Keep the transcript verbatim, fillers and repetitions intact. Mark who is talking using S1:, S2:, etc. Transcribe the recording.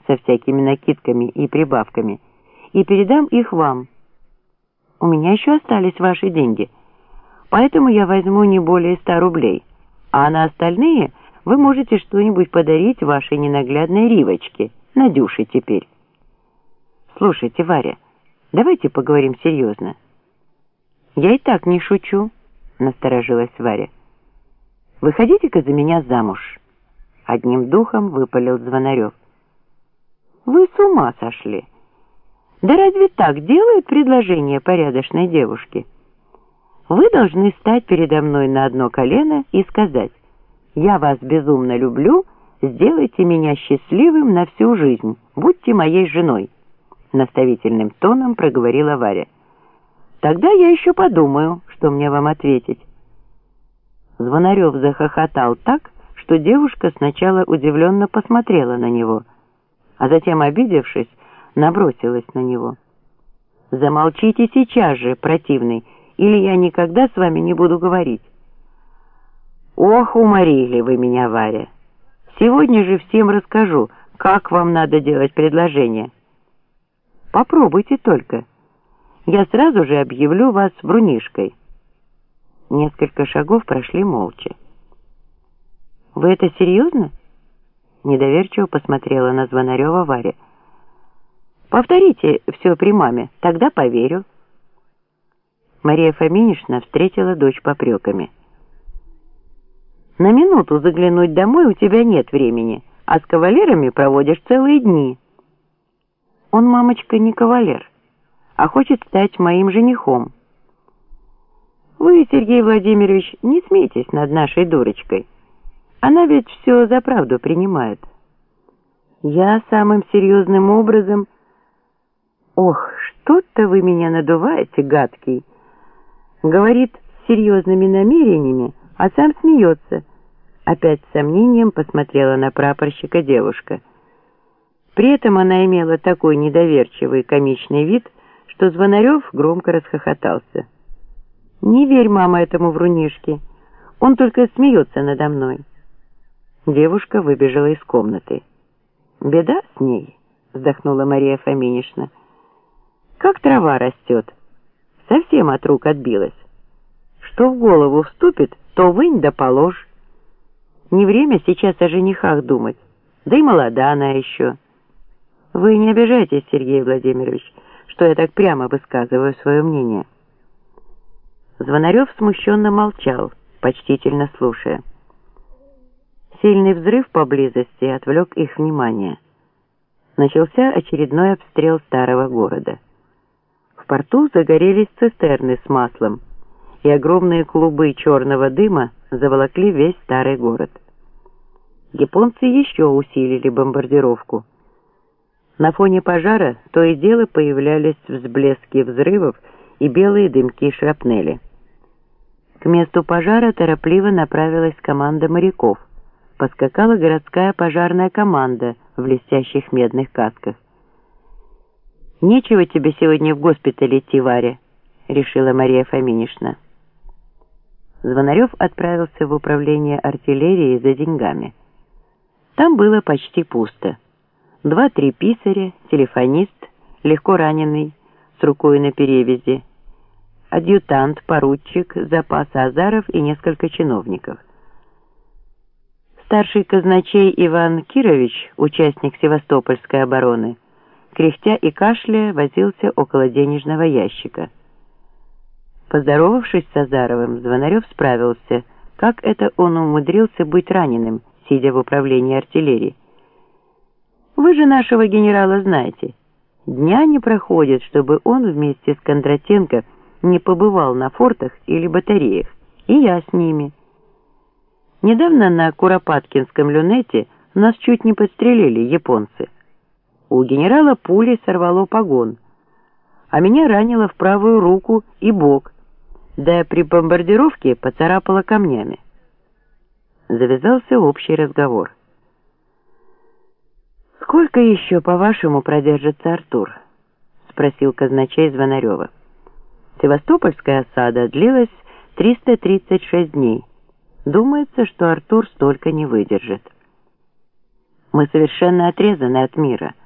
S1: со всякими накидками и прибавками и передам их вам. У меня еще остались ваши деньги, поэтому я возьму не более ста рублей, а на остальные вы можете что-нибудь подарить вашей ненаглядной Ривочке, Надюше теперь. Слушайте, Варя, давайте поговорим серьезно. Я и так не шучу, насторожилась Варя. Выходите-ка за меня замуж. Одним духом выпалил Звонарев. Вы с ума сошли. Да разве так делают предложение порядочной девушке? Вы должны стать передо мной на одно колено и сказать: «Я вас безумно люблю, сделайте меня счастливым на всю жизнь, будьте моей женой», — наставительным тоном проговорила Варя. «Тогда я еще подумаю, что мне вам ответить». Звонарев захохотал так, что девушка сначала удивленно посмотрела на него, а затем, обидевшись, набросилась на него. «Замолчите сейчас же, противный, или я никогда с вами не буду говорить». «Ох, уморили вы меня, Варя! Сегодня же всем расскажу, как вам надо делать предложение. Попробуйте только. Я сразу же объявлю вас врунишкой». Несколько шагов прошли молча. «Вы это серьезно?» Недоверчиво посмотрела на Звонарева Варя. «Повторите все при маме, тогда поверю». Мария Фоминишна встретила дочь попреками. «На минуту заглянуть домой у тебя нет времени, а с кавалерами проводишь целые дни». «Он, мамочка, не кавалер, а хочет стать моим женихом». «Вы, Сергей Владимирович, не смейтесь над нашей дурочкой. Она ведь все за правду принимает». «Я самым серьезным образом...» «Ох, что-то вы меня надуваете, гадкий!» Говорит с серьезными намерениями, а сам смеется. Опять с сомнением посмотрела на прапорщика девушка. При этом она имела такой недоверчивый комичный вид, что Звонарев громко расхохотался. «Не верь, мама, этому врунишке. Он только смеется надо мной». Девушка выбежала из комнаты. «Беда с ней», — вздохнула Мария Фоминишна. «Как трава растет. Совсем от рук отбилась. Что в голову вступит, то вынь да положь. Не время сейчас о женихах думать, да и молода она еще». «Вы не обижайтесь, Сергей Владимирович, что я так прямо высказываю свое мнение». Звонарев смущенно молчал, почтительно слушая. Сильный взрыв поблизости отвлек их внимание. Начался очередной обстрел старого города. В порту загорелись цистерны с маслом, и огромные клубы черного дыма заволокли весь старый город. Японцы еще усилили бомбардировку. На фоне пожара то и дело появлялись взблески взрывов и белые дымки шрапнели. К месту пожара торопливо направилась команда моряков. Поскакала городская пожарная команда в блестящих медных касках. «Нечего тебе сегодня в госпиталь идти, Варя», — решила Мария Фоминишна. Звонарев отправился в управление артиллерии за деньгами. Там было почти пусто. Два-три писаря, телефонист, легко раненый, с рукой на перевязи, адъютант, поручик, запаса Азаров и несколько чиновников. Старший казначей Иван Кирович, участник Севастопольской обороны, кряхтя и кашляя, возился около денежного ящика. Поздоровавшись с Азаровым, Звонарев справился, как это он умудрился быть раненым, сидя в управлении артиллерии. «Вы же нашего генерала знаете. Дня не проходит, чтобы он вместе с Кондратенко не побывал на фортах или батареях, и я с ними. Недавно на Куропаткинском люнете нас чуть не подстрелили японцы. У генерала пули сорвало погон, а меня ранило в правую руку и бок, да при бомбардировке поцарапало камнями». Завязался общий разговор. «Сколько еще, по-вашему, продержится Артур?» — спросил казначей Звонарева. Севастопольская осада длилась триста тридцать шесть дней. Думается, что Артур столько не выдержит. Мы совершенно отрезаны от мира.